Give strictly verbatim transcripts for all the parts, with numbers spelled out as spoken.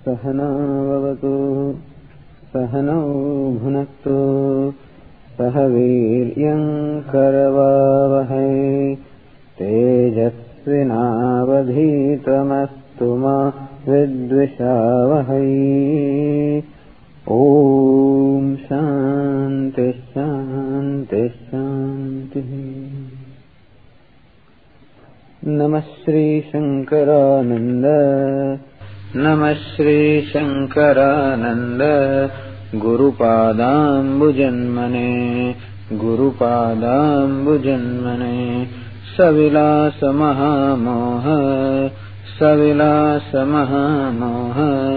सहना भवतु सहनौ भुनक्तु सह वीर्यं करवावहै तेजस्विनावधीतमस्तु मा विद्विषावहै। ओम शांति शांति शांति। नमः श्री शंकरानंद नमः Shri Shankaranand गुरुपादाम्बुजन्मने गुरुपादाम्बुजन्मने सविलास महामोह सविलास महामोह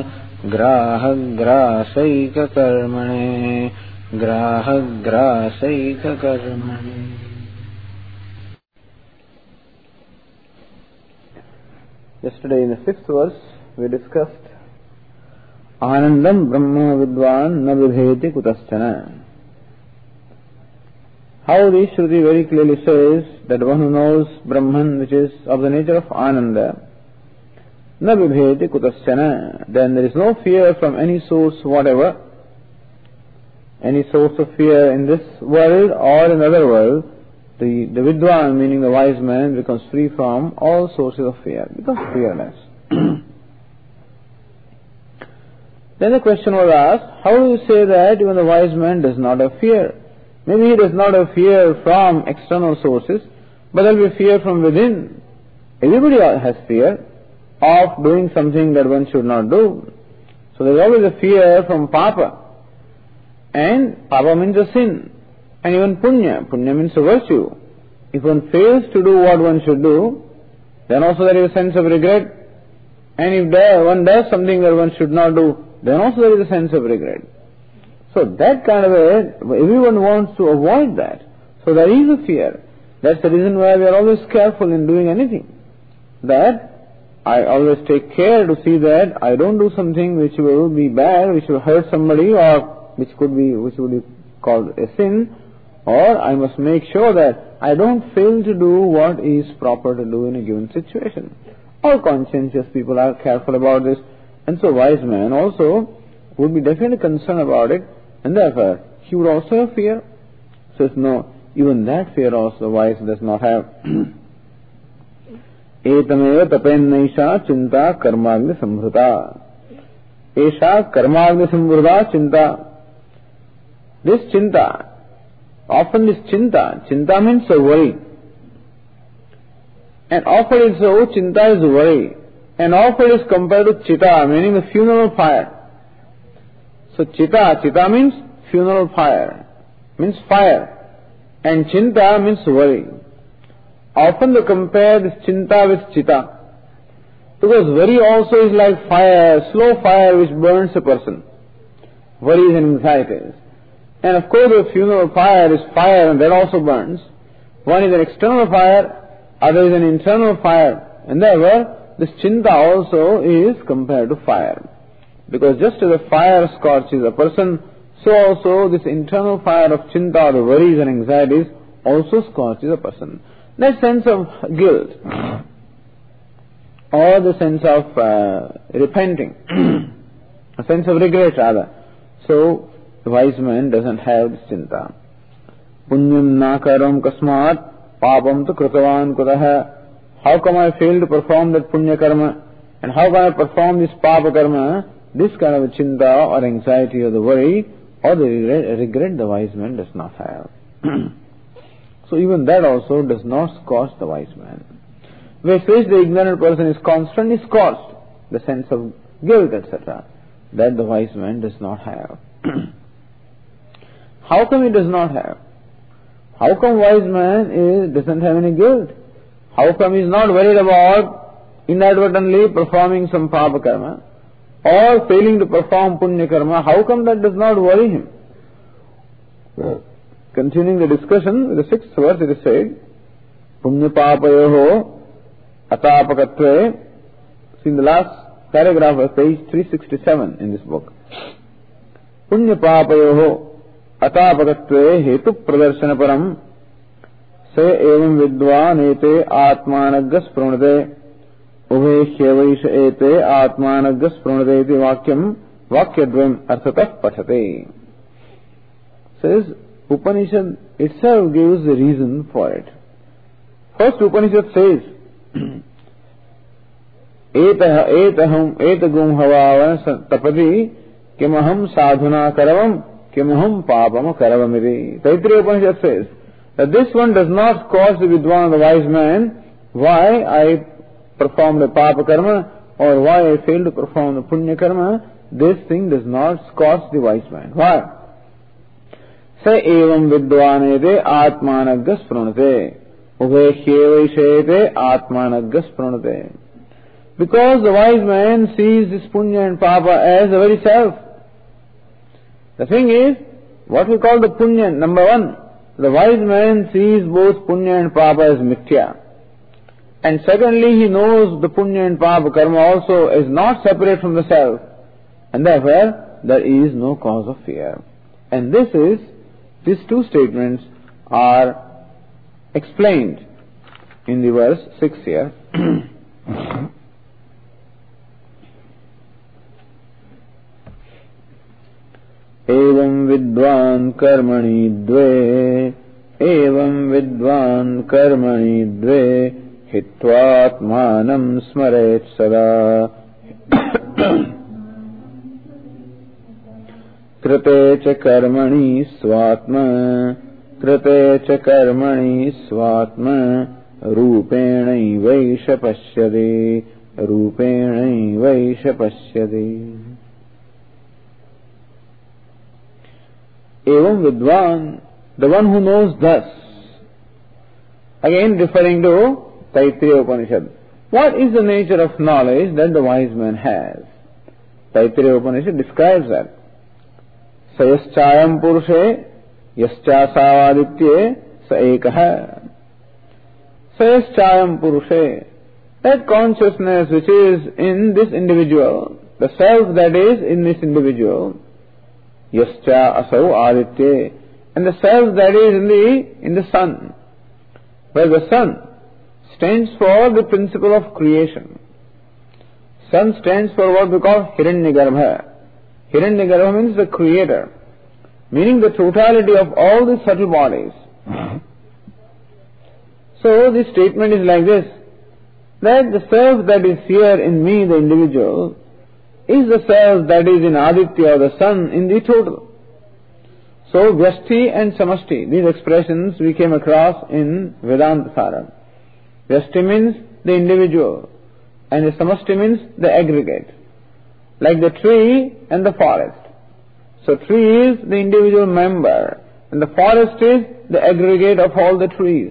ग्राहग्रासैक कर्मणे ग्राहग्रासैक कर्मणे। Yesterday in the sixth verse we discussed Anandam Brahma Vidwan na vibheti kutaschana. How the Shruti very clearly says that one who knows Brahman, which is of the nature of Ananda, na vibheti kutaschana, then there is no fear from any source whatever, any source of fear in this world or in the other world. The, the Vidwan, meaning the wise man, becomes free from all sources of fear, becomes fearless. Then the question was asked, how do you say that even the wise man does not have fear? Maybe he does not have fear from external sources, but there will be fear from within. Everybody has fear of doing something that one should not do. So there is always a fear from Papa. And Papa means a sin. And even Punya. Punya means a virtue. If one fails to do what one should do, then also there is a sense of regret. And if there, one does something that one should not do, then also there is a sense of regret. So that kind of a, everyone wants to avoid that. So there is a fear. That's the reason why we are always careful in doing anything. That I always take care to see that I don't do something which will be bad, which will hurt somebody, or which could be, which would be called a sin. Or I must make sure that I don't fail to do what is proper to do in a given situation. All conscientious people are careful about this, and so wise man also would be definitely concerned about it, and therefore he would also have fear. Says no, even that fear also the wise does not have. Etameva tapennaisha chinta karmagni samvrita. Esha karmagni samvrita chinta. This chinta, often this chinta, chinta means a worry. And often it's so, chinta is worry. And often is compared to chitta, meaning the funeral fire. So chitta, chitta means funeral fire, means fire. And chinta means worry. Often they compare this chinta with chitta. Because worry also is like fire, slow fire which burns a person. Worries and anxieties. And of course the funeral fire is fire and that also burns. One is an external fire, other is an internal fire. And therefore this chinta also is compared to fire. Because just as a fire scorches a person, so also this internal fire of chinta, the worries and anxieties, also scorches a person. That sense of guilt, or the sense of uh, repenting, a sense of regret rather. So the wise man doesn't have this chinta. Punyam nakaram kasmat papam tu kritavan kutaha. How come I fail to perform that punya karma? And how can I perform this papa karma? This kind of a chinta or anxiety or the worry or the regret, regret the wise man does not have. So even that also does not scorch the wise man. Whereas the ignorant person is constantly scorched, the sense of guilt, et cetera. That the wise man does not have. How come he does not have? How come wise man is, doesn't have any guilt? How come he is not worried about inadvertently performing some papa karma or failing to perform punya karma? How come that does not worry him? Well, continuing the discussion with the sixth verse, it is said, punya papayoho atapakatve. See in the last paragraph of page three sixty-seven in this book. Punya papayoho atapakatve hetu pradarshana param se evam vidvan ete atmanaggas pranade Uveshyavaish ete atmanaggas pranadeti vakyam vakyadvam arthatah pathate. Says Upanishad itself gives the reason for it. First Upanishad says etah etaham etagum havavan tapadi kimaham sadhuna karavam kimaham papam karavamiri. Taittiriya Upanishad says that this one does not cause the vidwan, the wise man, why I performed a papa karma or why I failed to perform the punya karma. This thing does not cause the wise man. Why? Sa evam vidvanete atmanaggas pranate uveshyevashete atmanaggas pranate. Because the wise man sees this punya and papa as the very self. The thing is, what we call the punya, number one, the wise man sees both punya and papa as mithya. And secondly, he knows the punya and papa karma also is not separate from the self. And therefore, there is no cause of fear. And this is, these two statements are explained in the verse six here. Evam vidvan karmani dve, evam vidvan karmani dve, hitvatmanam smaret sada. Krite cha karmani svatma, krite cha karmani svatma, rupenai vaisha pashyade, rupenai vaisha pashyade. Evam vidvan, the one who knows thus. Again referring to Taittiriya Upanishad. What is the nature of knowledge that the wise man has? Taittiriya Upanishad describes that. Sayaschayam purushe yaschasavaditye sa ekaha. Sayaschayam purushe, that consciousness which is in this individual, the self that is in this individual, yascha asau aditye, and the self that is in the in the sun, where the sun stands for the principle of creation. Sun stands for what we call Hiranyagarbha. Hiranyagarbha means the creator, meaning the totality of all the subtle bodies. So this statement is like this, that the self that is here in me, the individual, is the self that is in Aditya, or the sun, in the total. So Vyashti and Samashti, these expressions we came across in Vedanta Sara. Vyashti means the individual, and the Samashti means the aggregate. Like the tree and the forest. So tree is the individual member, and the forest is the aggregate of all the trees.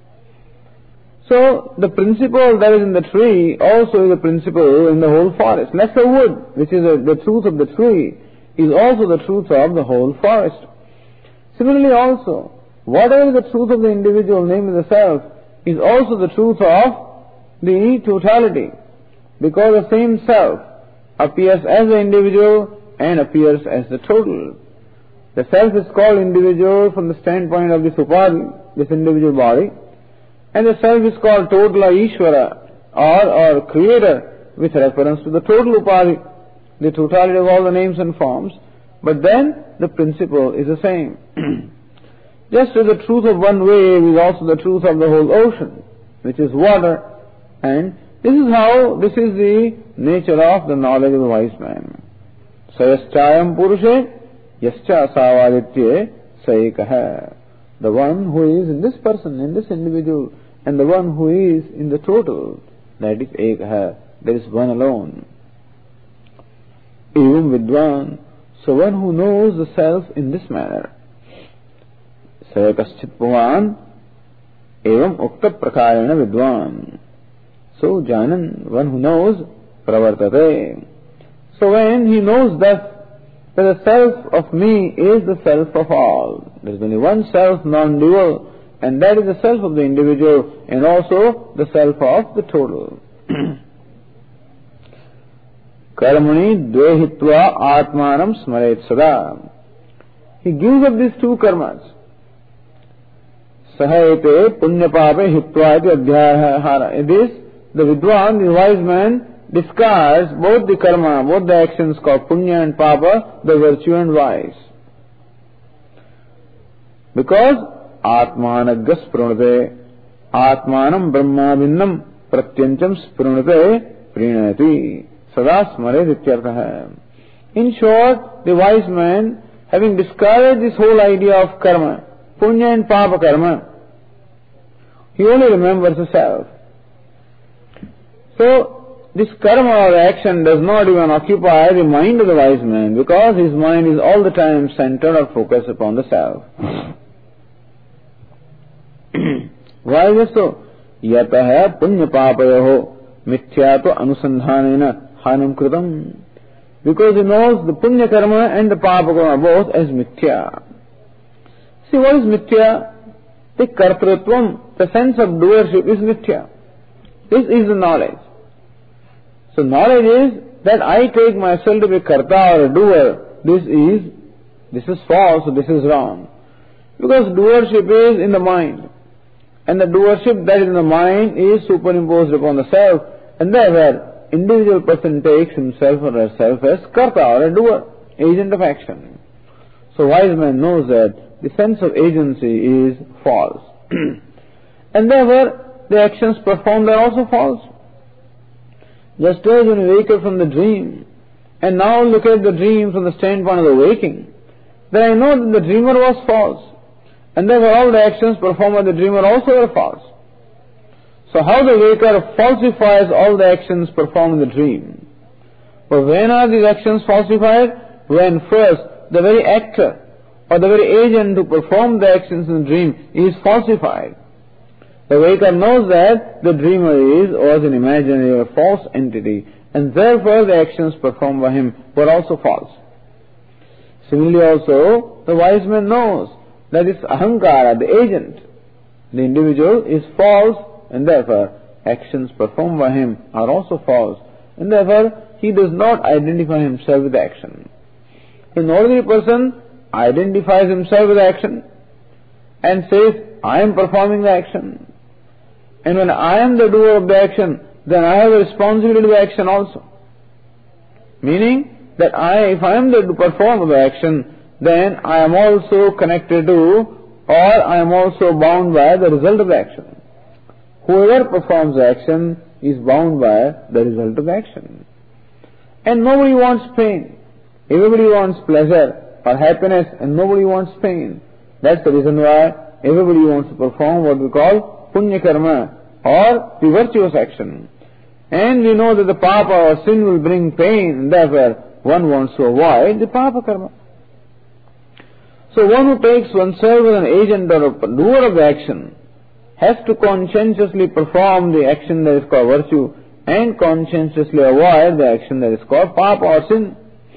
So the principle that is in the tree also is the principle in the whole forest. Like the wood, which is a, the truth of the tree, is also the truth of the whole forest. Similarly also, whatever is the truth of the individual, namely the self, is also the truth of the totality. Because the same self appears as the individual and appears as the total. The self is called individual from the standpoint of this upadhi, this individual body, and the self is called total or Ishvara, or, or creator, with reference to the total upadhi, the totality of all the names and forms, but then the principle is the same. Just as the truth of one wave is also the truth of the whole ocean, which is water, and this is how, this is the nature of the knowledge of the wise man. Sayaschayam purushe yascha savaditye saikaha. The one who is in this person, in this individual, and the one who is in the total, that is ekaha, there is one alone. Evam vidvan, so one who knows the self in this manner. Sayakaschit puvan evam ukta prakarena vidvan. So janan, one who knows, pravartate. So when he knows thus, that the self of me is the self of all. There is only one self, non-dual, and that is the self of the individual, and also the self of the total. Karmani dvehitva atmanam smaret sada. He gives up these two karmas. Sahayate punyapape hitva iti adhyahara. This the Vidwan, the wise man, discards both the karma, both the actions called punya and papa, the virtue and vice. Because atmanagga sprunate, atmanam brahma vinnam pratyancham sprunate prinati sada smare ityartha. In short, the wise man, having discarded this whole idea of karma, punya and papa karma, he only remembers the self. So, this karma or action does not even occupy the mind of the wise man, because his mind is all the time centered or focused upon the self. Why is it so? Yataha punya papayoho mithyata anusandhanena hanam kritam. Because he knows the punya karma and the papa karma both as mithya. See, what is mithya? The kartrutvam, the sense of doership is mithya. This is the knowledge. So knowledge is that I take myself to be karta or a doer. This is, this is false, this is wrong. Because doership is in the mind. And the doership that is in the mind is superimposed upon the self. And therefore, individual person takes himself or herself as karta or a doer, agent of action. So wise man knows that the sense of agency is false. And therefore, the actions performed are also false. Just as when you wake up from the dream, and now look at the dream from the standpoint of the waking, then I know that the dreamer was false. And therefore all the actions performed by the dreamer also are false. So how the waker falsifies all the actions performed in the dream? But when are these actions falsified? When first the very actor or the very agent who performed the actions in the dream is falsified. The waker knows that the dreamer is was an imaginary or false entity, and therefore the actions performed by him were also false. Similarly also, the wise man knows that this ahankara, the agent, the individual is false, and therefore actions performed by him are also false, and therefore he does not identify himself with action. An ordinary person identifies himself with action and says, I am performing the action. And when I am the doer of the action, then I have a responsibility to the action also. Meaning that I, if I am the performer of the action, then I am also connected to, or I am also bound by the result of the action. Whoever performs the action is bound by the result of the action. And nobody wants pain. Everybody wants pleasure or happiness, and nobody wants pain. That's the reason why everybody wants to perform what we call punya karma, or the virtuous action. And we know that the papa or sin will bring pain, and therefore one wants to avoid the papa karma. So one who takes oneself as an agent or a doer of the action has to conscientiously perform the action that is called virtue, and conscientiously avoid the action that is called papa or sin.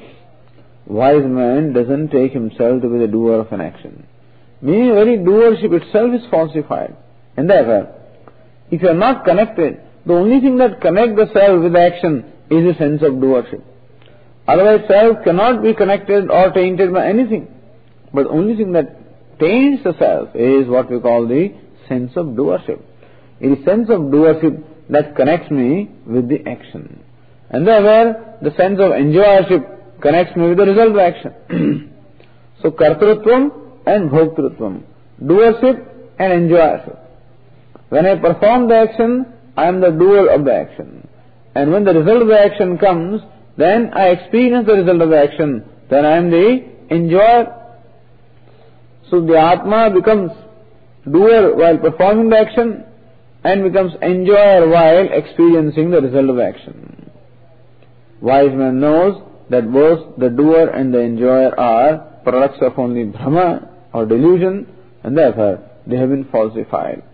Wise man doesn't take himself to be the doer of an action. Meaning very doership itself is falsified. And therefore, if you are not connected, the only thing that connects the self with action is a sense of doership. Otherwise, self cannot be connected or tainted by anything. But the only thing that taints the self is what we call the sense of doership. It is sense of doership that connects me with the action. And therefore, the sense of enjoyership connects me with the result of action. So, kartrutvam and bhoktrutvam, doership and enjoyership. When I perform the action, I am the doer of the action. And when the result of the action comes, then I experience the result of the action. Then I am the enjoyer. So the Atma becomes doer while performing the action and becomes enjoyer while experiencing the result of the action. Wise man knows that both the doer and the enjoyer are products of only Brahma or delusion, and therefore they have been falsified.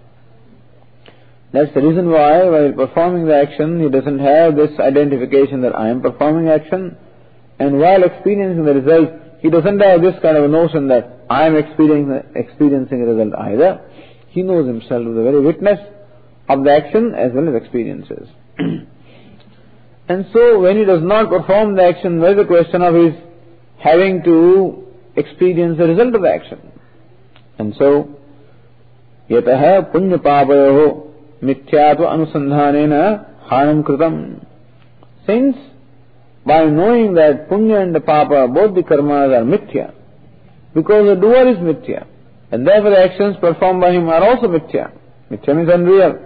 That's the reason why while performing the action he doesn't have this identification that I am performing action, and while experiencing the result he doesn't have this kind of a notion that I am experiencing, experiencing the result either. He knows himself as the very witness of the action as well as experiences. And so when he does not perform the action, there is a question of his having to experience the result of the action. And so, yataha punya papayoho mithyatva anusandhanena Khanam Kritam. Since by knowing that punya and papa, both the karmas are mithya, because the doer is mithya, and therefore the actions performed by him are also mithya. Mithya means unreal.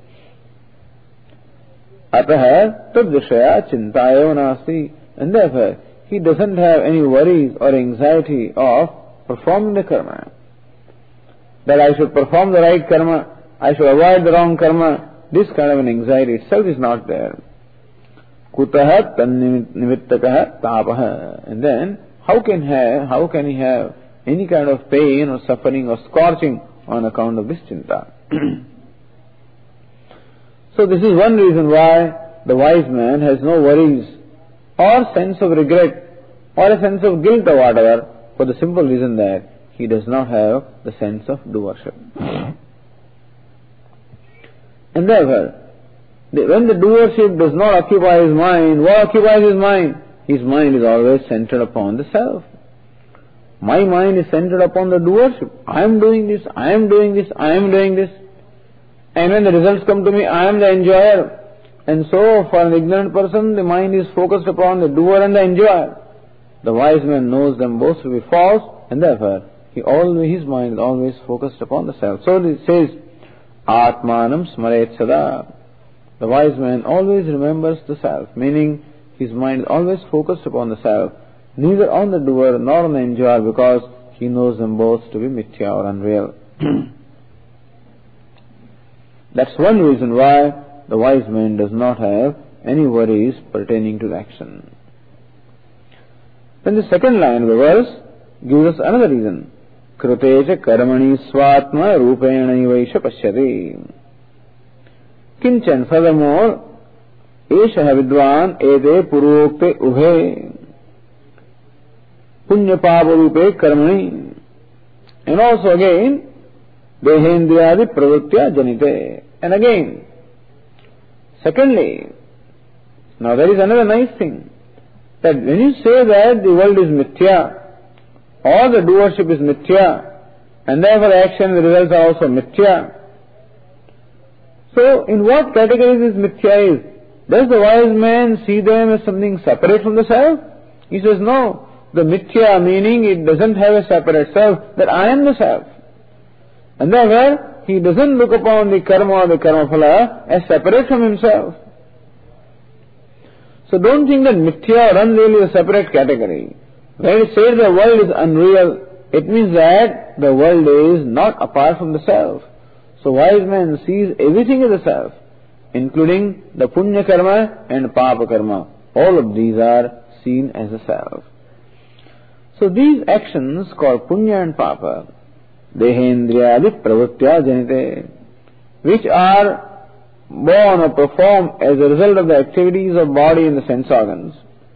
Ataha tadvishaya chintaya nasti, and therefore he doesn't have any worries or anxiety of performing the karma. That I should perform the right karma, I should avoid the wrong karma. This kind of an anxiety itself is not there. Kutaha tannimittakaha tapaha. And then, how can have, how can he have any kind of pain or suffering or scorching on account of this chinta? So this is one reason why the wise man has no worries or sense of regret or a sense of guilt or whatever, for the simple reason that he does not have the sense of doership. And therefore, when the doership does not occupy his mind, what occupies his mind? His mind is always centered upon the self. My mind is centered upon the doership. I am doing this, I am doing this, I am doing this. And when the results come to me, I am the enjoyer. And so, for an ignorant person, the mind is focused upon the doer and the enjoyer. The wise man knows them both to be false, and therefore, he always, his mind is always focused upon the self. So it says, Atmanam smaret sada. The wise man always remembers the self, meaning his mind is always focused upon the self, neither on the doer nor on the enjoyer, because he knows them both to be mithya or unreal. That's one reason why the wise man does not have any worries pertaining to the action. Then the second line of the verse gives us another reason. Kritecha karmani swatma rupena ivaisha pashyati. Kinchan, furthermore, esha vidwan ete purokte ubhe punya papa rupe karmani. And also again, dehendriyadi pravritya janite. And again, secondly, now there is another nice thing, that when you say that the world is mithya, or the doership is mithya, and therefore action and the results are also mithya. So, in what category this mithya is? Does the wise man see them as something separate from the self? He says, no. The mithya meaning it doesn't have a separate self, that I am the self. And therefore, he doesn't look upon the karma or the karma phala as separate from himself. So don't think that mithya or unreal is a separate category. When it says the world is unreal, it means that the world is not apart from the self. So wise man sees everything as a self, including the punya karma and papa karma. All of these are seen as a self. So these actions called punya and papa, dehendriyadi pravritya janite, which are born or performed as a result of the activities of body and the sense organs.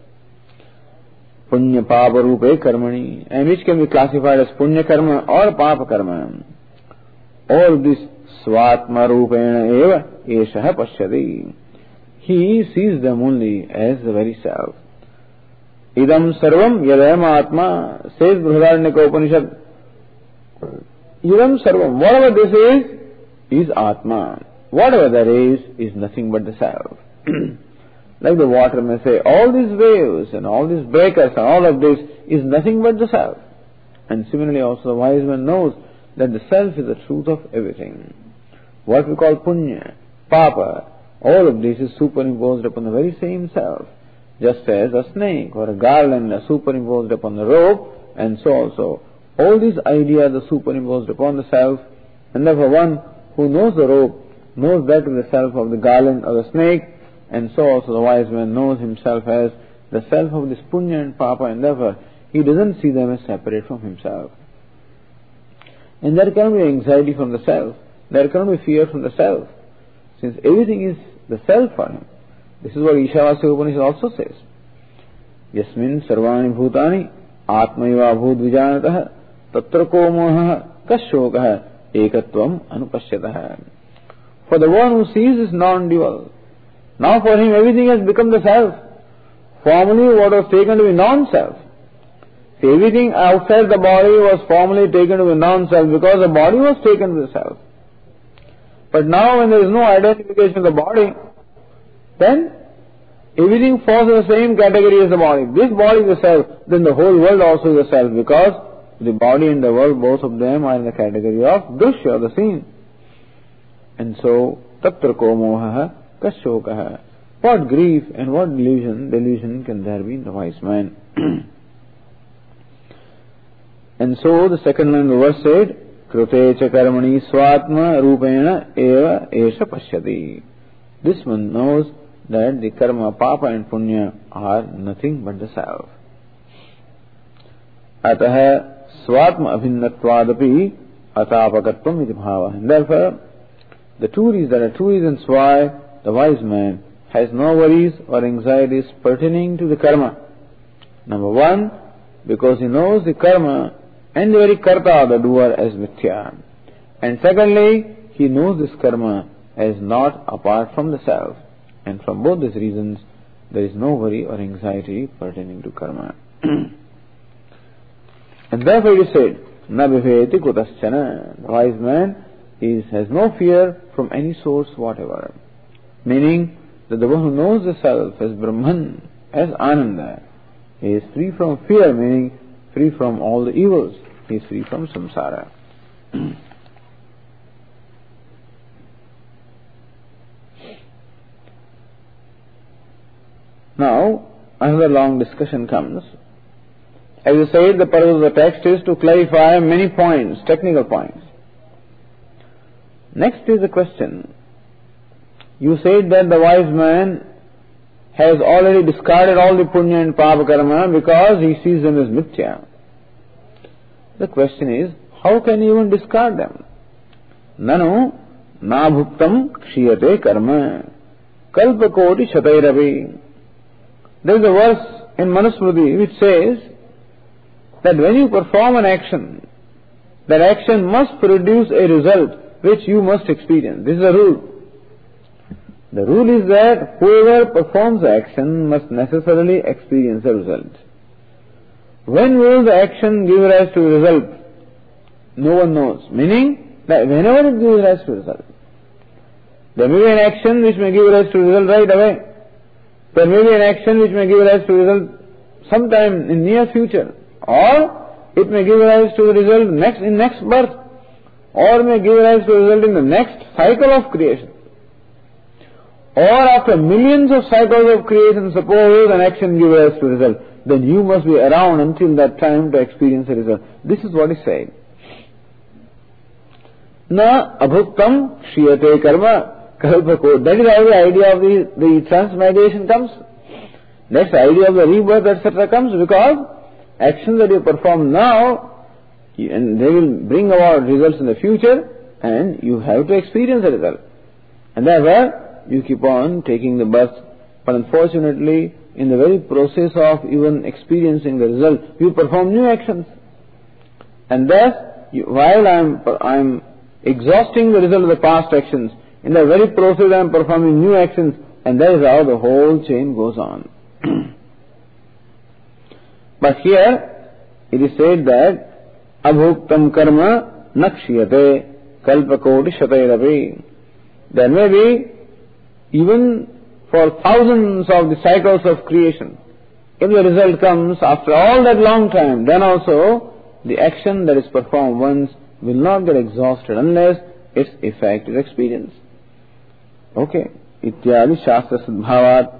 Punya papa rupe karmani, and which can be classified as punya karma or papa karma. All this swatma rupena eva eshaha pashyati. He sees them only as the very self. Idam sarvam yadayam atma, says Brihadaranyaka Upanishad. Idam sarvam, whatever this is, is atma. Whatever there is, is nothing but the self. Like the water may say, all these waves and all these breakers and all of this is nothing but the self. And similarly also the wise man knows that the self is the truth of everything. What we call punya, papa, all of this is superimposed upon the very same self. Just as a snake or a garland are superimposed upon the rope, and so also all these ideas are superimposed upon the self, and therefore one who knows the rope knows that to the self of the garland or the snake, and so also the wise man knows himself as the self of this punya and papa, and therefore he doesn't see them as separate from himself. And there cannot be anxiety from the self, there cannot be fear from the self, since everything is the self for him. This is what Ishavasya Upanishad also says. Yasmin sarvani bhutani atmaiva bhut vijanatah tatra ko moha kasyokah ekatvam anupashyatah. For the one who sees is non-dual. Now for him everything has become the self. Formerly what was taken to be non-self. See, everything outside the body was formerly taken to be non-self because the body was taken to the self. But now when there is no identification of the body, then everything falls in the same category as the body. If this body is the self, then the whole world also is the self, because the body and the world, both of them are in the category of drishya, the seen. And so, tatra ko moha kashokaha. What grief and what delusion, delusion can there be in the wise man? And so the second line of the verse said, Krute cha karmani swatma rupena eva esha pashyati. This one knows that the karma, papa and punya are nothing but the self. Ataha swatma abhinnattvadapi atapakatvam iti bhava. And therefore, the two reasons, there are two reasons why the wise man has no worries or anxieties pertaining to the karma. Number one, because he knows the karma and the very karta, the doer, as mithya. And secondly, he knows this karma as not apart from the self. And from both these reasons, there is no worry or anxiety pertaining to karma. And therefore it is said, na bhiveti kutaschana. The wise man is, has no fear from any source whatever. Meaning that the one who knows the self as Brahman, as Ananda, he is free from fear, meaning free from all the evils. He is free from samsara. Now, another long discussion comes. As I said, the purpose of the text is to clarify many points, technical points. Next is the question. You said that the wise man has already discarded all the punya and papa karma because he sees them as mithya. The question is, how can you even discard them? Nanu na bhuktam kshiyate karma kalpa koti shatairavi. There is a verse in Manusmriti which says that when you perform an action, that action must produce a result which you must experience. This is a rule. The rule is that whoever performs the action must necessarily experience a result. When will the action give rise to a result? No one knows. Meaning that whenever it gives rise to a result. There may be an action which may give rise to a result right away. There may be an action which may give rise to a result sometime in near future. Or it may give rise to a result next in next birth. Or may give rise to a result in the next cycle of creation. Or after millions of cycles of creation, suppose an action gives rise to a result, then you must be around until that time to experience a result. This is what is said. Na abhuktam kshiyate karma kalpako. That is how the idea of the, the transmigration comes. That's the idea of the rebirth, et cetera comes, because actions that you perform now, and they will bring about results in the future, and you have to experience the result. And therefore, you keep on taking the birth, but unfortunately, in the very process of even experiencing the result, you perform new actions. And thus, you, while I am I am exhausting the result of the past actions, in the very process I am performing new actions, and that is how the whole chain goes on. But here, it is said that abhuktam karma nakshiyate kalpakoti shatairavi. There may be, even for thousands of the cycles of creation, if the result comes after all that long time, then also the action that is performed once will not get exhausted unless its effect is experienced. Okay. Ityadi shastra sadbhavat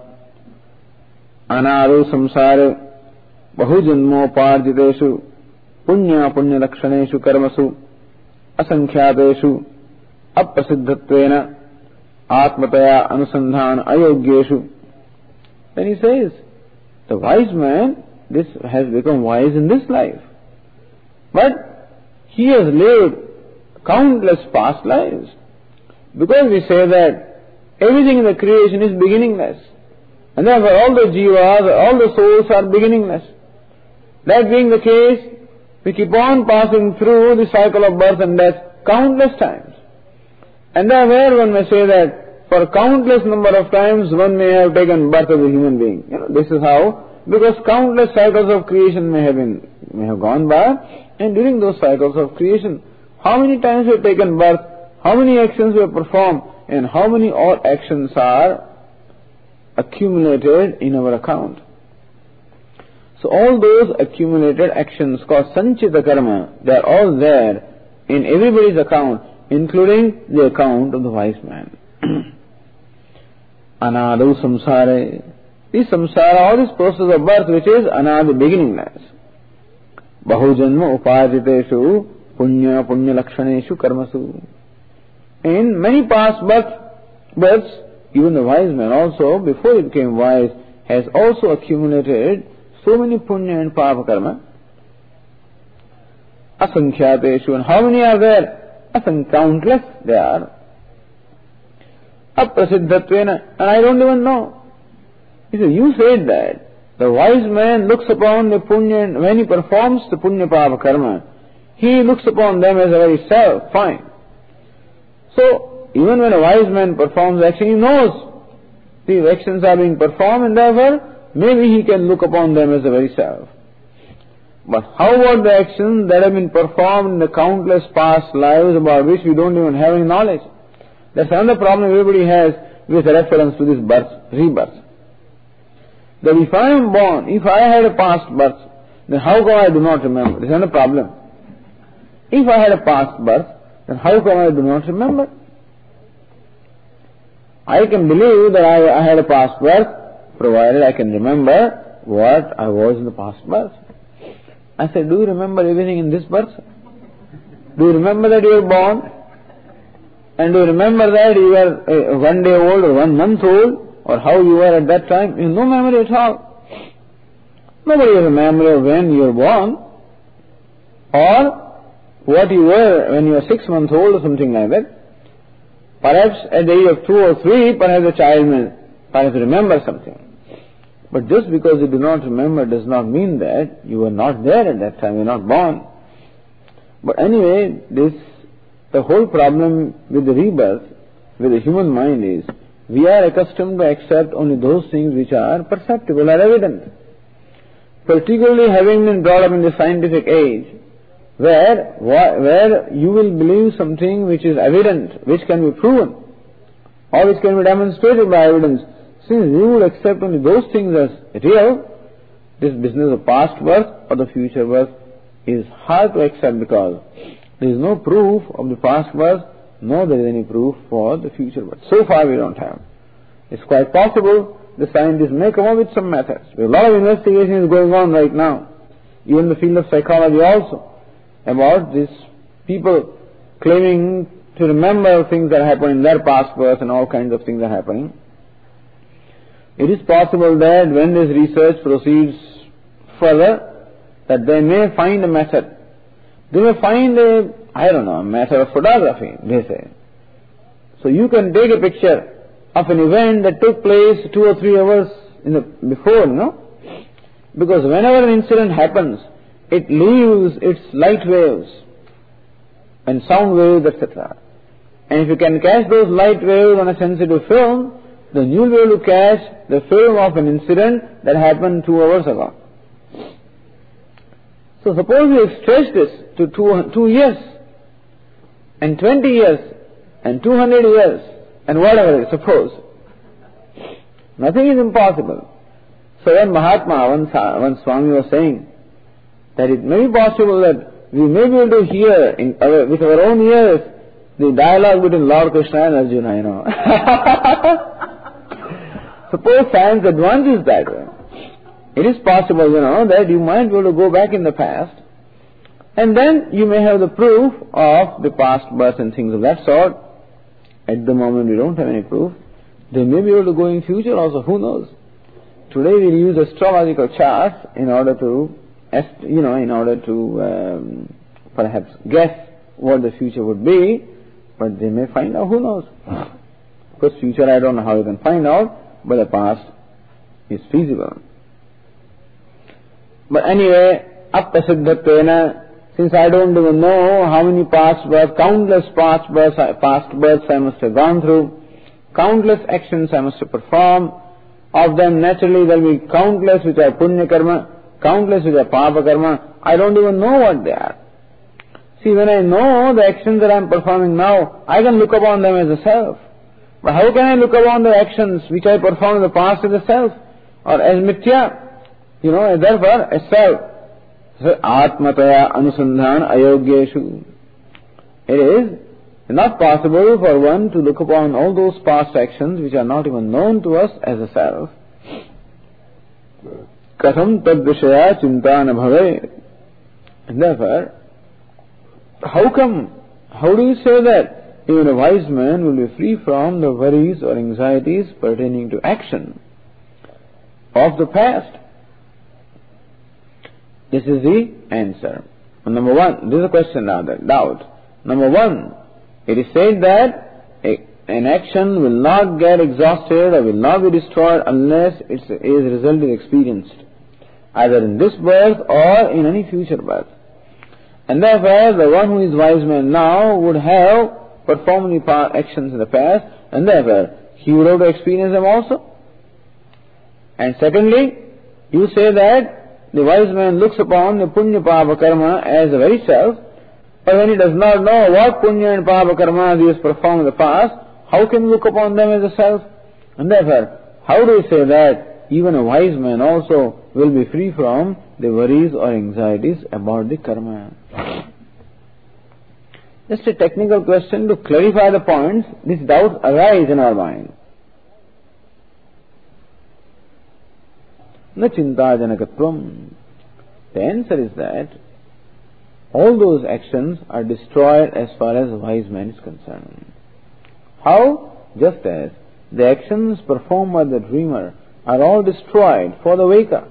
anaro samsara bahujanmoparjiteshu punya punya lakshaneshu karmasu asankhyatesu aprasiddhatvena atmataya anusandhana ayogyeshu. Then he says, the wise man, this has become wise in this life. But he has lived countless past lives. Because we say that everything in the creation is beginningless. And therefore all the jivas, all the souls are beginningless. That being the case, we keep on passing through the cycle of birth and death countless times. And therefore one may say that for countless number of times one may have taken birth as a human being. You know, this is how, because countless cycles of creation may have been, may have gone by, and during those cycles of creation, how many times we have taken birth, how many actions we have performed, and how many all actions are accumulated in our account. So all those accumulated actions called sanchita karma, they are all there in everybody's account, including the account of the wise man. Anadu samsare. This samsara, all this process of birth, which is anadi, beginningless. Bahujanma upajiteshu punya punya lakshaneshu karmasu. In many past birth, births, even the wise man also, before he became wise, has also accumulated so many punya and papa karma. Asankhyatesu, and how many are there? Asan, countless they are. Aprasiddhatvena, and I don't even know. He said, you said that the wise man looks upon the punya, and when he performs the punya papa karma, he looks upon them as a very self. Fine. So, even when a wise man performs action, he knows these actions are being performed, and therefore, maybe he can look upon them as a very self. But how about the actions that have been performed in the countless past lives about which we don't even have any knowledge? That's another problem everybody has with reference to this birth, rebirth. That if I am born, if I had a past birth, then how come I do not remember? This is another problem. If I had a past birth, then how come I do not remember? I can believe that I, I had a past birth, provided I can remember what I was in the past birth. I said, do you remember everything in this birth? Do you remember that you were born? And do you remember that you were uh, one day old or one month old? Or how you were at that time? You have no memory at all. Nobody has a memory of when you were born. Or what you were when you were six months old or something like that. Perhaps at the age of two or three, perhaps a child may perhaps remember something. But just because you do not remember does not mean that you were not there at that time, you were not born. But anyway, this, the whole problem with the rebirth, with the human mind is, we are accustomed to accept only those things which are perceptible or evident. Particularly having been brought up in the scientific age, where, where you will believe something which is evident, which can be proven, or which can be demonstrated by evidence. Since you will accept only those things as real, this business of past birth or the future birth is hard to accept because there is no proof of the past birth, nor there is any proof for the future birth. So far we don't have. It's quite possible the scientists may come up with some methods. A lot of investigation is going on right now, even in the field of psychology also, about these people claiming to remember things that happened in their past birth and all kinds of things are happening. It is possible that when this research proceeds further, that they may find a method. They may find a, I don't know, a method of photography, they say. So you can take a picture of an event that took place two or three hours in the, before, you know. Because whenever an incident happens, it leaves its light waves and sound waves, et cetera. And if you can catch those light waves on a sensitive film, then you will be able to catch the film of an incident that happened two hours ago. So suppose you stretch this to two, two years, and twenty years, and two hundred years, and whatever, suppose. Nothing is impossible. So when Mahatma, once, once Swami was saying, that it may be possible that we may be able to hear in our, with our own ears the dialogue between Lord Krishna and Arjuna, you know. Suppose science advances that way. It is possible, you know, that you might be able to go back in the past, and then you may have the proof of the past birth and things of that sort. At the moment we don't have any proof. They may be able to go in future also, who knows. Today we use astrological charts in order to, you know, in order to um, perhaps guess what the future would be, but they may find out, who knows. Because future I don't know how you can find out, but the past is feasible. But anyway, apasiddhatvena, since I don't even know how many past births, countless past births, past births I must have gone through, countless actions I must have performed, of them naturally there will be countless which are punya karma, countless which are papa karma, I don't even know what they are. See, when I know the actions that I am performing now, I can look upon them as a self. But how can I look upon the actions which I performed in the past as a self or as mithya? You know, and therefore as self. So, atmataya anusandhan ayogyeshu. It is not possible for one to look upon all those past actions which are not even known to us as a self. Katham tad vishaya chinta na bhave. And therefore, how come, how do you say that even a wise man will be free from the worries or anxieties pertaining to action of the past? This is the answer. And number one, this is a question now, that doubt. Number one, it is said that a, an action will not get exhausted or will not be destroyed unless its result is experienced, either in this birth or in any future birth. And therefore, the one who is wise man now would have performed the actions in the past, and therefore, he would have to experience them also. And secondly, you say that the wise man looks upon the punya papa karma as the very self, but when he does not know what punya and papa karma he has performed in the past, how can he look upon them as a self? And therefore, how do you say that even a wise man also will be free from the worries or anxieties about the karma? Just a technical question to clarify the points. These doubts arise in our mind. Na chinta janakatvam. The answer is that all those actions are destroyed as far as a wise man is concerned. How? Just as the actions performed by the dreamer are all destroyed for the waker.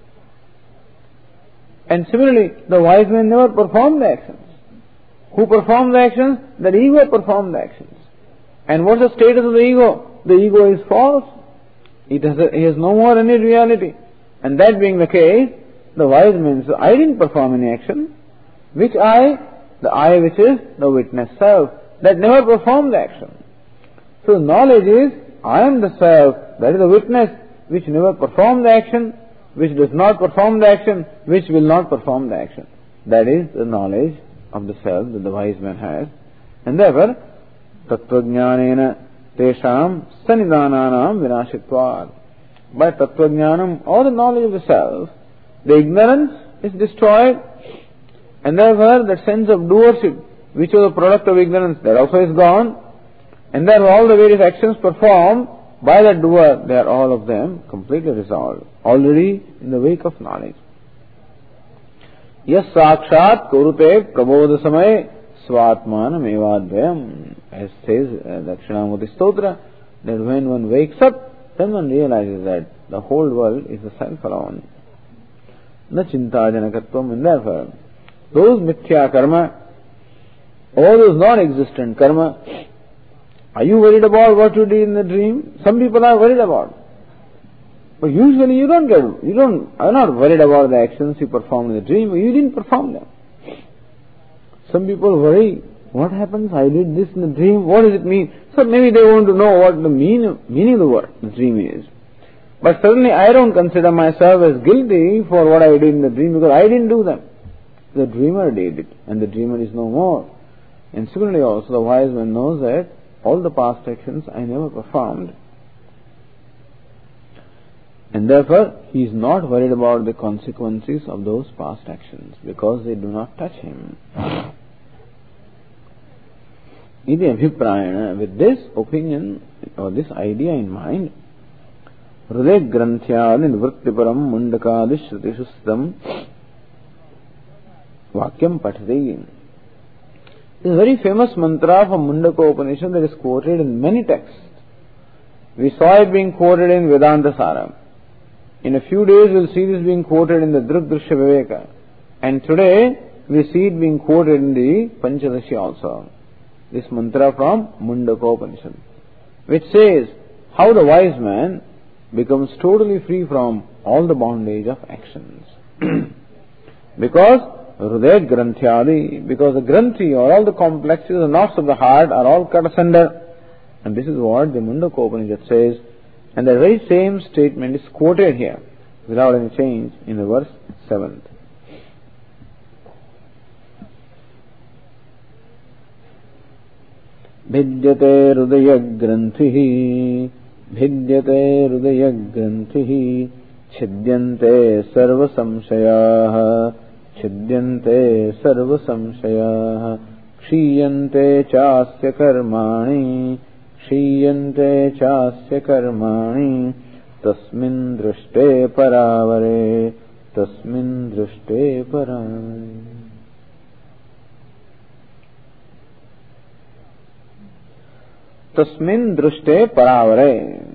And similarly, the wise man never performed the actions. Who performed the actions? The ego performed the actions. And what's the status of the ego? The ego is false. It has, a, it has no more any reality. And that being the case, the wise man says, I didn't perform any action. Which I? The I which is the witness self, that never performed the action. So knowledge is, I am the self, that is the witness, which never performed the action, which does not perform the action, which will not perform the action. That is the knowledge of the self that the wise man has. And therefore, tattvajnanena tesham sanidananam vinashitvad. By tattvajnanam, or the knowledge of the self, the ignorance is destroyed, and therefore that sense of doership, which was a product of ignorance, that also is gone, and therefore all the various actions performed by the doer, they are all of them completely resolved, already in the wake of knowledge. Yas sakshat kurute prabodha samay svatmanam evadvyam. As says uh, Dakshinamurti Stotra, that when one wakes up, then one realizes that the whole world is the self alone. Na chinta janakatvam. And therefore, those mithya karma, all those non-existent karma, are you worried about what you did in the dream? Some people are worried about. But usually you don't get, you don't, are not worried about the actions you performed in the dream, you didn't perform them. Some people worry, what happens? I did this in the dream, what does it mean? So maybe they want to know what the mean, meaning of the word, the dream is. But certainly I don't consider myself as guilty for what I did in the dream because I didn't do them. The dreamer did it, and the dreamer is no more. And similarly also the wise man knows that all the past actions I never performed. And therefore, he is not worried about the consequences of those past actions because they do not touch him. Iti abhiprayana, with this opinion or this idea in mind, hruday granthyadi nivrittiparam mundakadi shrutishu stham vakyam pathati. This is a very famous mantra from Mundaka Upanishad that is quoted in many texts. We saw it being quoted in Vedanta Saram. In a few days we'll see this being quoted in the Drugdrishya Viveka. And today we see it being quoted in the Panchadashi also. This mantra from Mundaka Upanishad, which says how the wise man becomes totally free from all the bondage of actions. Because Hruday Granthyadi, because the Granthi or all the complexes, the knots of the heart are all cut asunder. And this is what the Mundaka Upanishad says. And the very same statement is quoted here without any change in the verse seventh. Vidyate Hridaya Granthi, Vidyate Hridaya Granthi, Chidyante Sarva Samshayaha, Chidyante Sarva Samshayaha, Kshiyante Chasya Karmani, Kshiyante Chasya Karmani, Tasmin Drishte Paravare, Tasmin Drishte Paravare. Tasmin Drishte Paravare.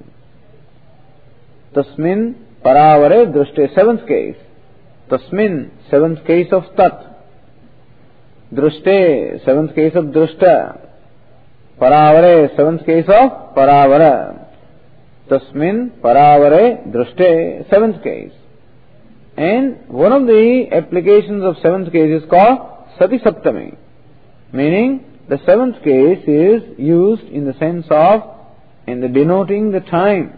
Tasmin Paravare Drishte, seventh case. Tasmin, seventh case of Tat. Drishte, seventh case of Drishta. Paravare, seventh case of Paravara. Tasmin Paravare Drishte, seventh case. And one of the applications of seventh case is called Sati Saptami, meaning the seventh case is used in the sense of, in the denoting the time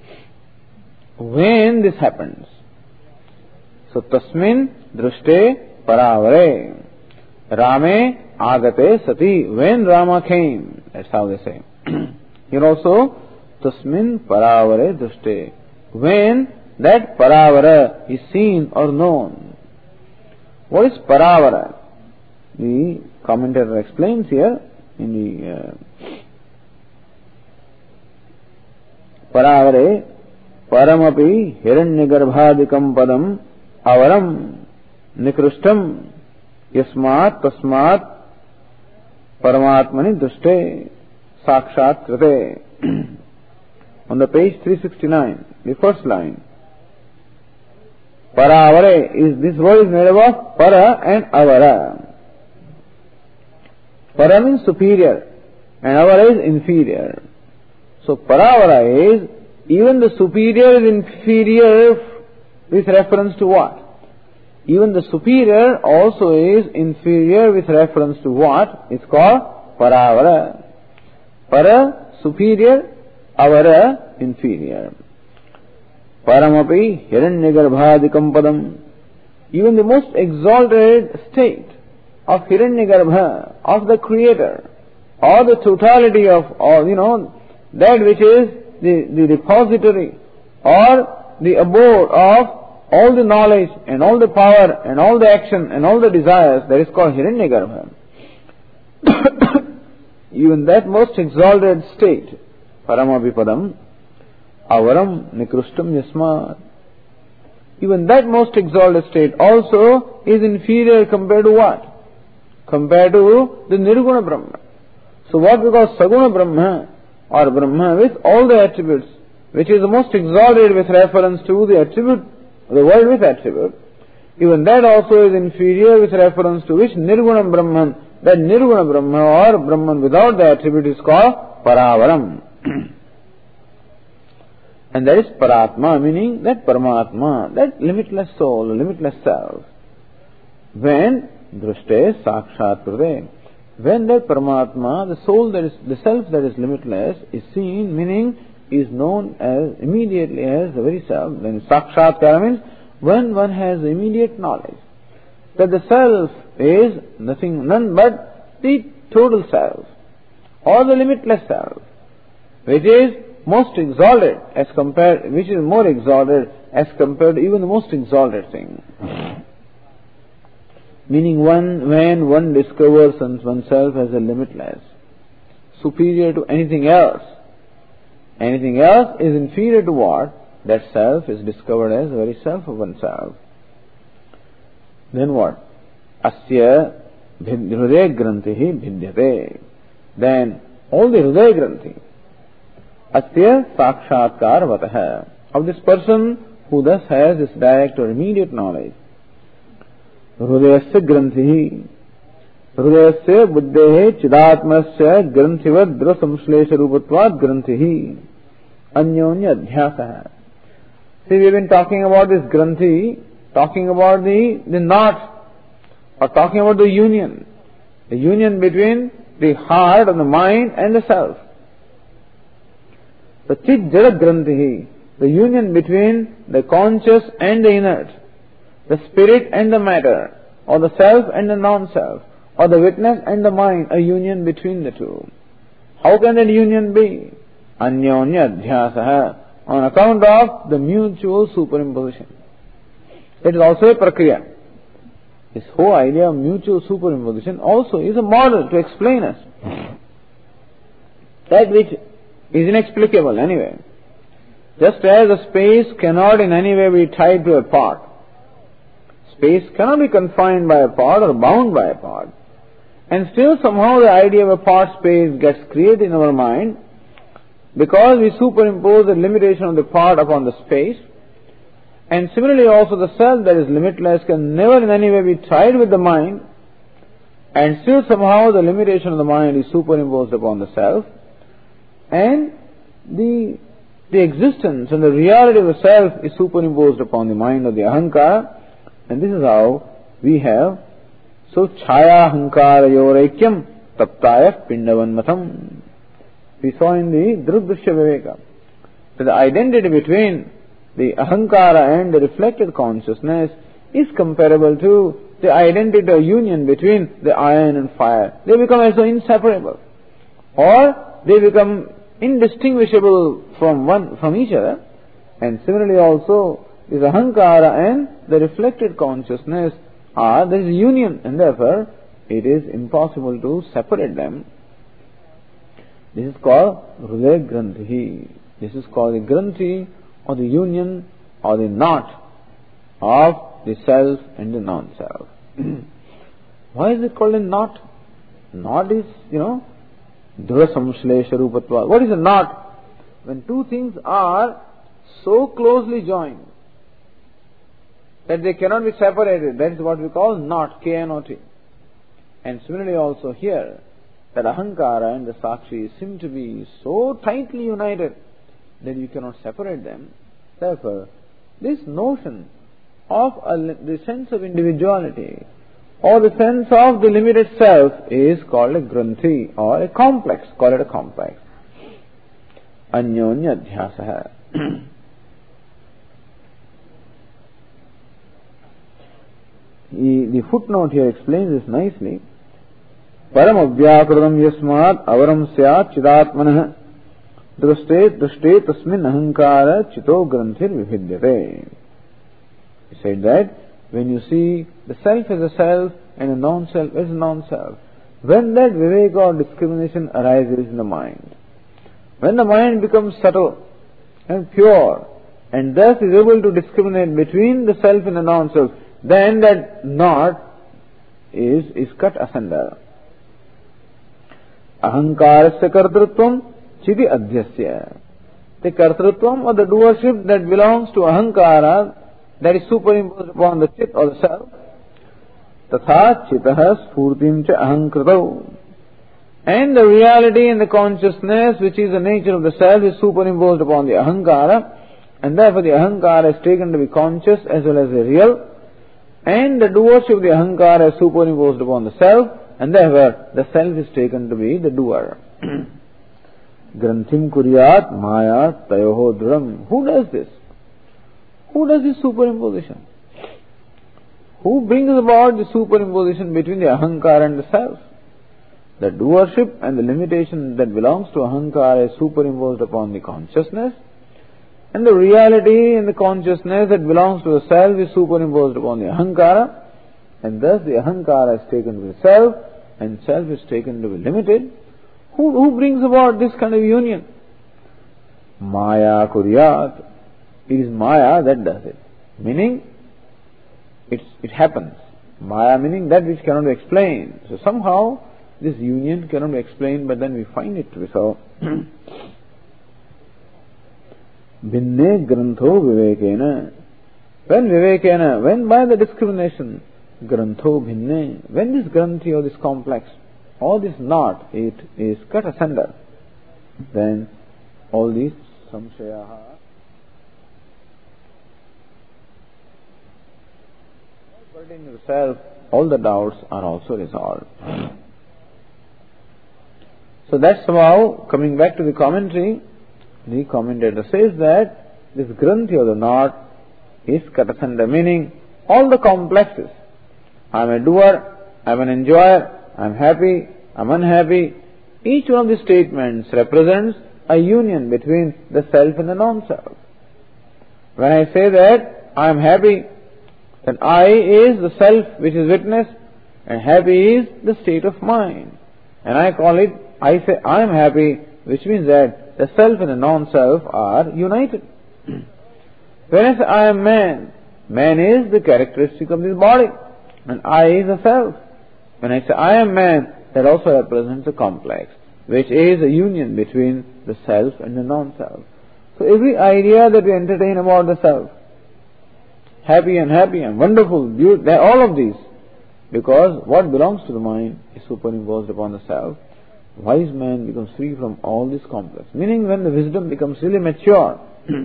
when this happens. So, Tasmin Drishte Paravare. Rame Agate Sati. When Rama came. That's how they say. Here also, Tasmin Paravare Drishte. When that Paravara is seen or known. What is Paravara? The commentator explains here in the uh, Paravare Paramapi Hiranyagarbhadikam Padam Avaram Nikrishtam Yasmat Tasmat Paramatmani Drishte Sakshat Krite. On the page three sixty-nine, the first line. Paravare is, this word is made up of Para and Avara. Para means superior and Avara is inferior. So Paravara is, even the superior is inferior with reference to what? Even the superior also is inferior with reference to what? It's called Paravara. Para, superior, Avara, inferior. Paramapi Hiranyagarbhadikam Padam. Even the most exalted state of Hiranyagarbha, of the Creator, or the totality of, or you know, that which is the, the repository, or the abode of all the knowledge, and all the power, and all the action, and all the desires, that is called Hiranyagarbha. Even that most exalted state, Paramapi Padam, Avaram Nikrishtam Yasmat. Even that most exalted state also is inferior compared to what? Compared to the Nirguna Brahma. So what we call Saguna Brahma, or Brahma with all the attributes, which is the most exalted with reference to the attribute, the world with attribute, even that also is inferior with reference to which? Nirguna Brahman. That Nirguna Brahma or Brahman without the attribute is called Paravaram. And that is Paratma, meaning that Paramatma, that limitless soul, limitless self. When Drishte Sakshat Prade, when that Paramatma, the soul that is, the self that is limitless, is seen, meaning is known as immediately as the very self, then Sakshatkara means when one has immediate knowledge that the self is nothing, none but the total self, or the limitless self, which is most exalted as compared, which is more exalted as compared to even the most exalted thing. Meaning one, when one discovers oneself as a limitless, superior to anything else, anything else is inferior to what? That self is discovered as the very self of oneself. Then what? Asya Hridaya Granthi Bhidyate. Then all the Hridaya Granthi, Asya Sakshatkar Vataha, of this person who thus has this direct or immediate knowledge. Hridayasya Granthi, Hridayasya Buddhehe Chidatmasya Granthivad Dra Samshlesha Rupatvad Granthihi Anyonya Adhyasaha. See, we have been talking about this Granthi, talking about the, the knot, or talking about the union, the union between the heart and the mind and the self. The Chit Jara Granthi, the union between the conscious and the inert, the spirit and the matter, or the self and the non-self, or the witness and the mind, a union between the two. How can that union be? Anyonya adhyasaha, on account of the mutual superimposition. It is also a prakriya. This whole idea of mutual superimposition also is a model to explain us. That which is inexplicable anyway. Just as a space cannot in any way be tied to a part. Space cannot be confined by a part or bound by a part. And still somehow the idea of a part space gets created in our mind because we superimpose the limitation of the part upon the space. And similarly also the self that is limitless can never in any way be tied with the mind, and still somehow the limitation of the mind is superimposed upon the self, and the the existence and the reality of the self is superimposed upon the mind of the ahankara, and this is how we have so chaya ahankara yoreikyam taptaya pindavanmatam. We saw in the Drudrishya Viveka that the identity between the ahankara and the reflected consciousness is comparable to the identity or union between the iron and fire. They become also inseparable, or they become indistinguishable from one from each other. And similarly also this ahankara and the reflected consciousness are, there is a union, and therefore it is impossible to separate them. This is called Hridaya Granthi. This is called the Granthi, or the union or the knot of the self and the non-self. Why is it called a knot? Knot is, you know, Dhruva Samshlesha Rupatva. What is a knot? When two things are so closely joined that they cannot be separated, that is what we call knot, K N O T. And similarly also here, that ahankara and the sakshi seem to be so tightly united that you cannot separate them. Therefore, this notion of a, the sense of individuality or the sense of the limited self is called a granthi or a complex. Call it a complex. Anyonya adhyasaha. The footnote here explains this nicely. Param avyakrutam yasmat avaram syat chidatmanah druste druste tasmin ahankara chito granthir vibhidyate. He said that when you see the self as a self and the non-self as a non-self, when that viveka or discrimination arises in the mind, when the mind becomes subtle and pure and thus is able to discriminate between the self and the non-self, then that knot is, is cut asunder. Ahankarasya kartrutvam chiti adhyasya. The kartrutvam or the doership that belongs to ahankara, that is superimposed upon the chit or the self. Tatha chitah spurtim cha ahankritau. And the reality and the consciousness which is the nature of the self is superimposed upon the ahankara, and therefore the ahankara is taken to be conscious as well as the real, and the doership of the ahankara is superimposed upon the self, and therefore the self is taken to be the doer. Granthim kuryat maya tayoho dhram. Who does this? Who does this superimposition? Who brings about the superimposition between the ahankara and the self? The doership and the limitation that belongs to ahankara is superimposed upon the consciousness, and the reality and the consciousness that belongs to the self is superimposed upon the ahankara, and thus the ahankara is taken to be self, and self is taken to be limited. Who, who brings about this kind of union? Maya kuryat. It is Maya that does it. Meaning, it's, it happens. Maya meaning that which cannot be explained. So somehow, this union cannot be explained, but then we find it to be so. Bhinne grantho vivekena. When vivekena, when by the discrimination, grantho bhinne, when this granthi or this complex, or this knot, it is cut asunder, then all these samshayaha, pertaining to the self, all the doubts are also resolved. So that's how, coming back to the commentary, the commentator says that this granthi or the knot is cut asunder, meaning all the complexes. I am a doer, I am an enjoyer, I am happy, I am unhappy, Each one of these statements represents a union between the self and the non-self. When I say that I am happy, then I is the self which is witness, and happy is the state of mind. And I call it, I say I am happy, which means that the self and the non-self are united. When I say I am man, man is the characteristic of this body, and I is the self. When I say I am man, that also represents a complex, which is a union between the self and the non-self. So every idea that we entertain about the self, happy and happy and wonderful, beautiful, all of these, because what belongs to the mind is superimposed upon the self, wise man becomes free from all this complex. Meaning when the wisdom becomes really mature,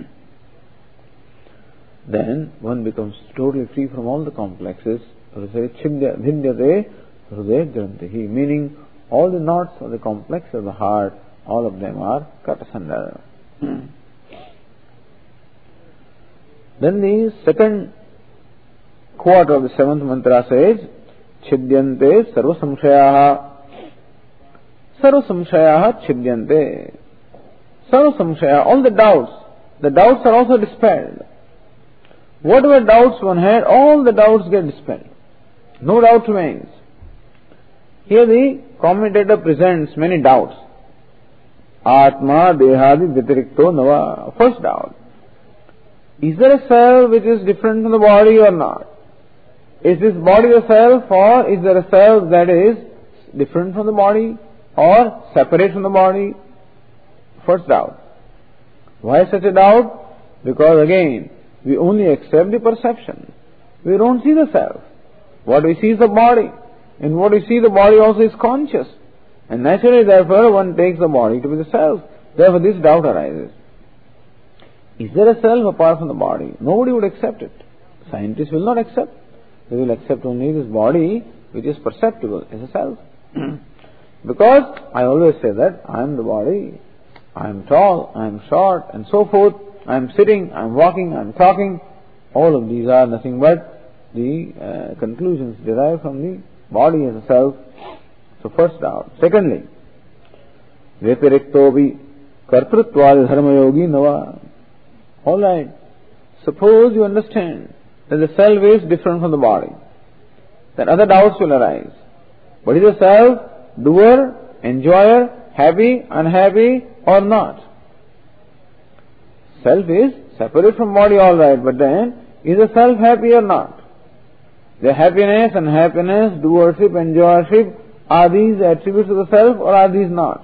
then one becomes totally free from all the complexes. Meaning all the knots of the complex of the heart, all of them are cut asunder. Then the second quarter of the seventh mantra says, Chidyante sarva samshayaha. Sarva samshayaha chidyante. Sarva samshayaha, all the doubts, the doubts are also dispelled. Whatever doubts one had, all the doubts get dispelled. No doubt remains. Here the commentator presents many doubts. Atma dehadi vitirikto nava. First doubt. Is there a self which is different from the body or not? Is this body a self, or is there a self that is different from the body or separate from the body? First doubt. Why such a doubt? Because again, we only accept the perception. We don't see the self. What we see is the body. And what we see, the body also is conscious. And naturally, therefore, one takes the body to be the self. Therefore, this doubt arises. Is there a self apart from the body? Nobody would accept it. Scientists will not accept. They will accept only this body which is perceptible as a self. Because I always say that I am the body, I am tall, I am short, and so forth. I am sitting, I am walking, I am talking. All of these are nothing but the uh, conclusions derived from the body as a self. So first doubt. Secondly, Vipiriktobi kartrutvad dharma yogi nava. All right. Suppose you understand that the self is different from the body, then other doubts will arise. But is the self doer, enjoyer, happy, unhappy, or not? Self is separate from body, all right, but then is the self happy or not? The happiness, unhappiness, doership, enjoyership, are these attributes of the self or are these not?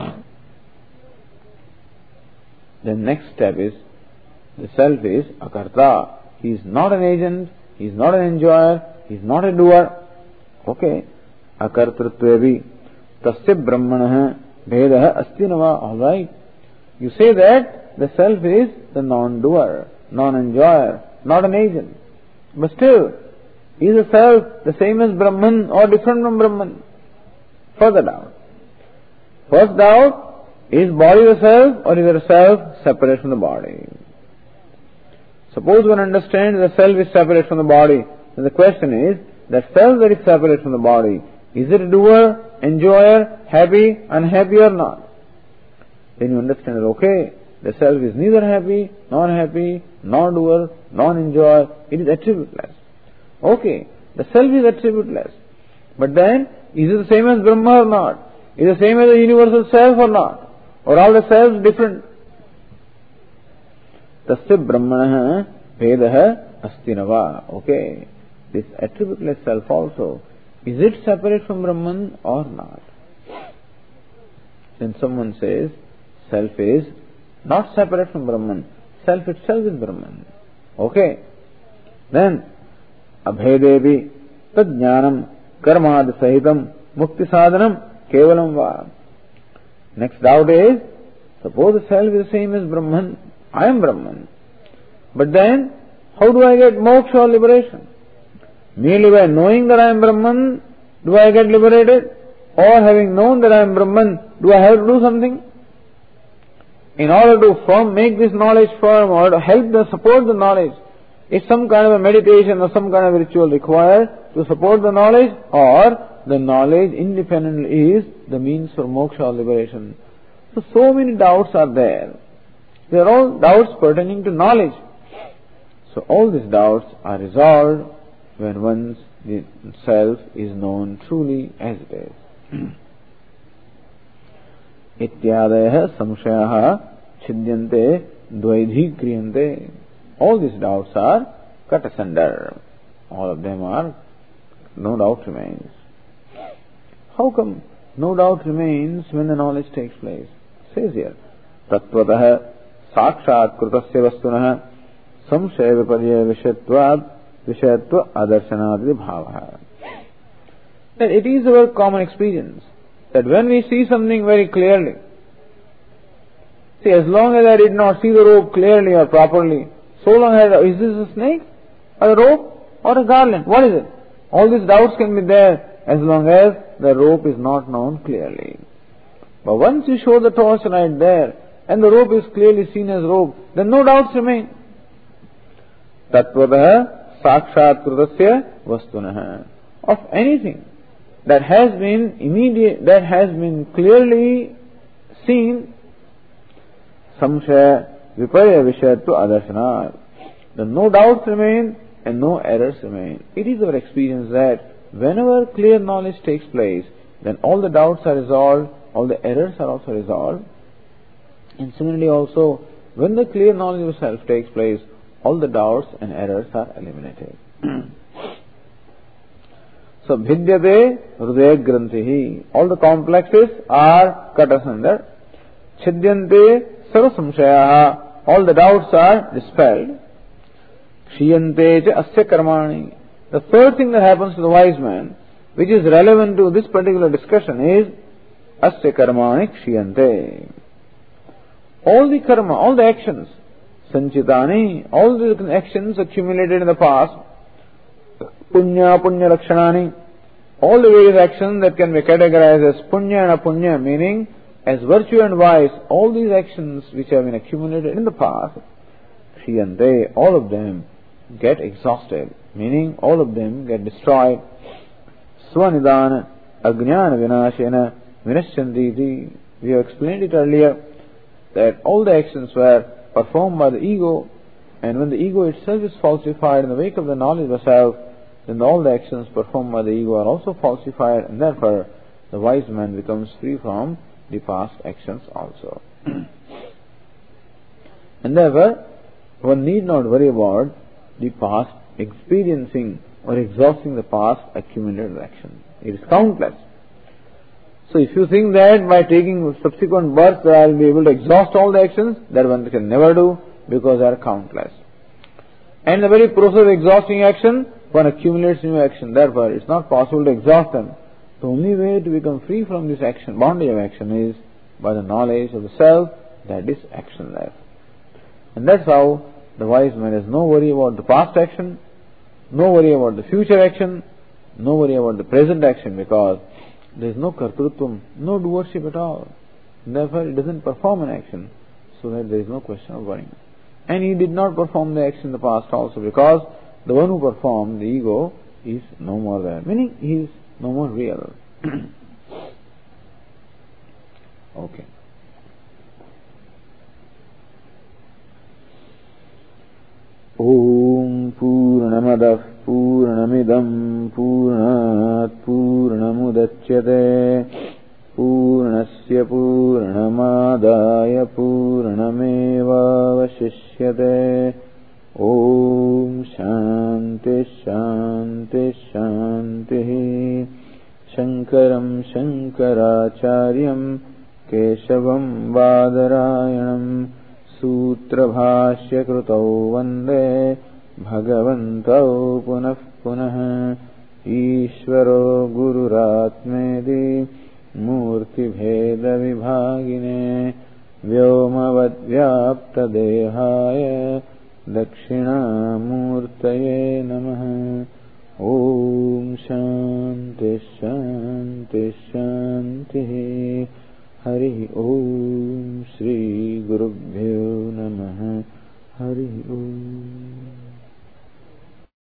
The next step is, the self is akarta. He is not an agent, he is not an enjoyer, he is not a doer. Okay. Akartrutvevi tasya brahmanah bhedah asti nava. Alright. You say that the self is the non-doer, non-enjoyer, not an agent. But still, is the self the same as Brahman or different from Brahman? Further doubt. First doubt, is body the self or is there a self separate from the body? Suppose one understands the self is separate from the body, then the question is, that self that is separate from the body, is it a doer, enjoyer, happy, unhappy or not? Then you understand that, okay, the self is neither happy, nor happy, nor doer, nor enjoyer, it is attributeless. Okay, the self is attributeless. But then, is it the same as Brahma or not? Is it the same as the universal self or not? Or all the selves different? Tasya brahmanah vedah asti nava. Okay, this attributeless self also, is it separate from Brahman or not? Then someone says, self is not separate from Brahman. Self itself is Brahman. Okay. Then, abhedevi tad jnanam karmad sahitam mukti sadhanam kevalam va. Next doubt is, suppose the self is the same as Brahman. I am Brahman. But then, how do I get moksha or liberation? Merely by knowing that I am Brahman, do I get liberated? Or having known that I am Brahman, do I have to do something? In order to firm, make this knowledge firm or to help the support the knowledge, is some kind of a meditation or some kind of ritual required to support the knowledge, or the knowledge independently is the means for moksha or liberation. So, so many doubts are there. They are all doubts pertaining to knowledge. So, all these doubts are resolved when one's self is known truly as it is. Ityadaya samshayaha chidyante dvaidhi kriyante. All these doubts are cut asunder. All of them are, no doubt remains. How come no doubt remains when the knowledge takes place? It says here, tattvataha sakshat krutasya vastunah samshaya viparya vishayatvad vishayatva adarsanadri bhavaha. That it is our common experience that when we see something very clearly, see, as long as I did not see the rope clearly or properly, so long as, is this a snake or a rope or a garland? What is it? All these doubts can be there as long as the rope is not known clearly. But once you show the torch right there and the rope is clearly seen as rope, then no doubts remain. Tattvataha sakshat krutasya vastunah. Of anything that has been immediate, that has been clearly seen, samshaya viparya vishayatva adarsanat. Then no doubts remain and no errors remain. It is our experience that whenever clear knowledge takes place, then all the doubts are resolved, all the errors are also resolved. And similarly also, when the clear knowledge of self takes place, all the doubts and errors are eliminated. So, bhidyate hrudaya grantihi. All the complexes are cut asunder. Chidyante sarva samshayaha. All the doubts are dispelled. Kshiyante cha asya karmani. The third thing that happens to the wise man, which is relevant to this particular discussion, is asya karmani kshiyante. All the karma, all the actions, sanchitani, all the actions accumulated in the past, punya, punya lakshanani, all the various actions that can be categorized as punya and apunya, meaning as virtue and vice, all these actions which have been accumulated in the past, kshiyante, all of them get exhausted, meaning all of them get destroyed. Swanidana ajnana vinashena vinashyanti. We have explained it earlier that all the actions were performed by the ego, and when the ego itself is falsified in the wake of the knowledge of self, then all the actions performed by the ego are also falsified, and therefore the wise man becomes free from the past actions also. And therefore, one need not worry about the past experiencing or exhausting the past accumulated action. It is countless. So if you think that by taking subsequent births I will be able to exhaust all the actions, that one can never do, because they are countless. And the very process of exhausting action, one accumulates new action. Therefore, it is not possible to exhaust them. The only way to become free from this action, bondage of action, is by the knowledge of the self that is actionless. And that's how the wise man has no worry about the past action, no worry about the future action, no worry about the present action, because there is no kartrutvam, no doership at all. And therefore, it doesn't perform an action, so that there is no question of worrying. And he did not perform the action in the past also, because the one who performed, the ego, is no more there. Meaning, he is no more real. Okay. Om Purnamadah Purnamidam Purnat Purnamudachyate Purnasya Purnamadaya Purnameva Vashishyate. Om Shanti Shanti Shanti. Shankaram Shankaracharyam Keshavam Badarayanam Sutra Bhashya Krutau Vande Bhagavantau Punah Punah. Ishvaro Gururatmedi Murti Bheda Vibhagine Vyomavad Vyapta Dehaya Dakshina Murtaye Namaha. Om Shanti Shanti Shanti. Hari Om Shri Gurubhyo Namaha. Hari Om.